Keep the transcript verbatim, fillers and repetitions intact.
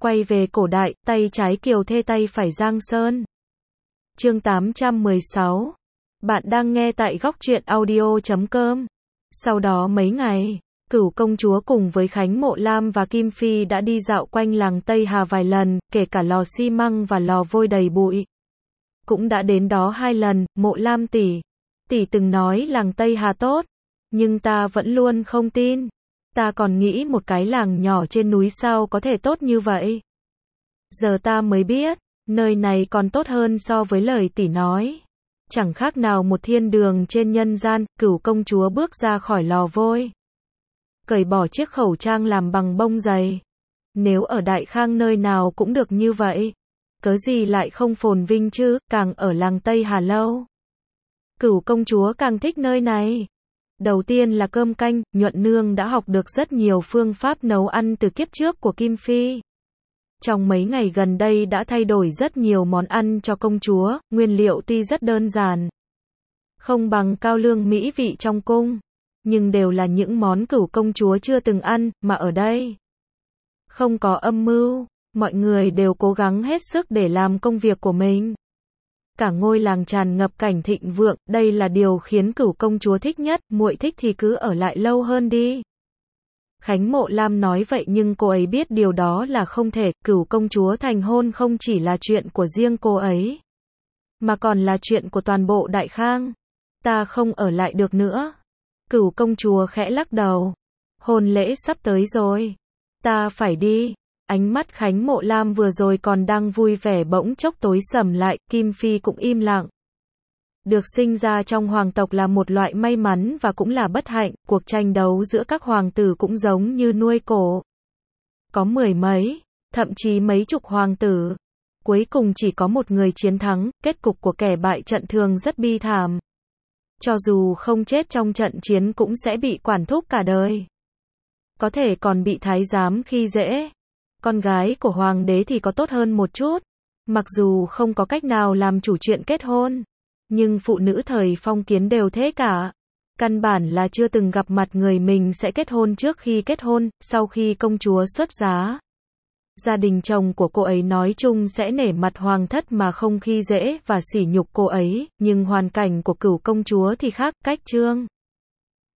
Quay về cổ đại, tay trái Kiều Thê tay phải Giang Sơn. Chương tám trăm mười sáu. Bạn đang nghe tại góc truyện audio chấm com. Sau đó mấy ngày, Cửu công chúa cùng với Khánh Mộ Lam và Kim Phi đã đi dạo quanh làng Tây Hà vài lần, kể cả lò xi măng và lò vôi đầy bụi. Cũng đã đến đó hai lần. Mộ Lam tỷ, tỷ từng nói làng Tây Hà tốt, nhưng ta vẫn luôn không tin. Ta còn nghĩ một cái làng nhỏ trên núi sao có thể tốt như vậy. Giờ ta mới biết, nơi này còn tốt hơn so với lời tỷ nói. Chẳng khác nào một thiên đường trên nhân gian. Cửu công chúa bước ra khỏi lò vôi, cởi bỏ chiếc khẩu trang làm bằng bông dày. Nếu ở Đại Khang nơi nào cũng được như vậy, cớ gì lại không phồn vinh chứ, càng ở làng Tây Hà lâu. Cửu công chúa càng thích nơi này. Đầu tiên là cơm canh, nhuận nương đã học được rất nhiều phương pháp nấu ăn từ kiếp trước của Kim Phi. Trong mấy ngày gần đây đã thay đổi rất nhiều món ăn cho công chúa, nguyên liệu tuy rất đơn giản, không bằng cao lương mỹ vị trong cung, nhưng đều là những món cửu công chúa chưa từng ăn, mà ở đây không có âm mưu, mọi người đều cố gắng hết sức để làm công việc của mình. Cả ngôi làng tràn ngập cảnh thịnh vượng, đây là điều khiến Cửu công chúa thích nhất. Muội thích thì cứ ở lại lâu hơn đi. Khánh Mộ Lam nói vậy nhưng cô ấy biết điều đó là không thể. Cửu công chúa thành hôn không chỉ là chuyện của riêng cô ấy, mà còn là chuyện của toàn bộ Đại Khang. Ta không ở lại được nữa. Cửu công chúa khẽ lắc đầu. Hôn lễ sắp tới rồi, ta phải đi. Ánh mắt Khánh Mộ Lam vừa rồi còn đang vui vẻ bỗng chốc tối sầm lại. Kim Phi cũng im lặng. Được sinh ra trong hoàng tộc là một loại may mắn và cũng là bất hạnh. Cuộc tranh đấu giữa các hoàng tử cũng giống như nuôi cổ. Có mười mấy, thậm chí mấy chục hoàng tử. Cuối cùng chỉ có một người chiến thắng. Kết cục của kẻ bại trận thường rất bi thảm. Cho dù không chết trong trận chiến cũng sẽ bị quản thúc cả đời. Có thể còn bị thái giám khi dễ. Con gái của hoàng đế thì có tốt hơn một chút. Mặc dù không có cách nào làm chủ chuyện kết hôn, nhưng phụ nữ thời phong kiến đều thế cả. Căn bản là chưa từng gặp mặt người mình sẽ kết hôn trước khi kết hôn. Sau khi công chúa xuất giá, gia đình chồng của cô ấy nói chung sẽ nể mặt hoàng thất mà không khi dễ và sỉ nhục cô ấy. Nhưng hoàn cảnh của Cửu công chúa thì khác. Cách trương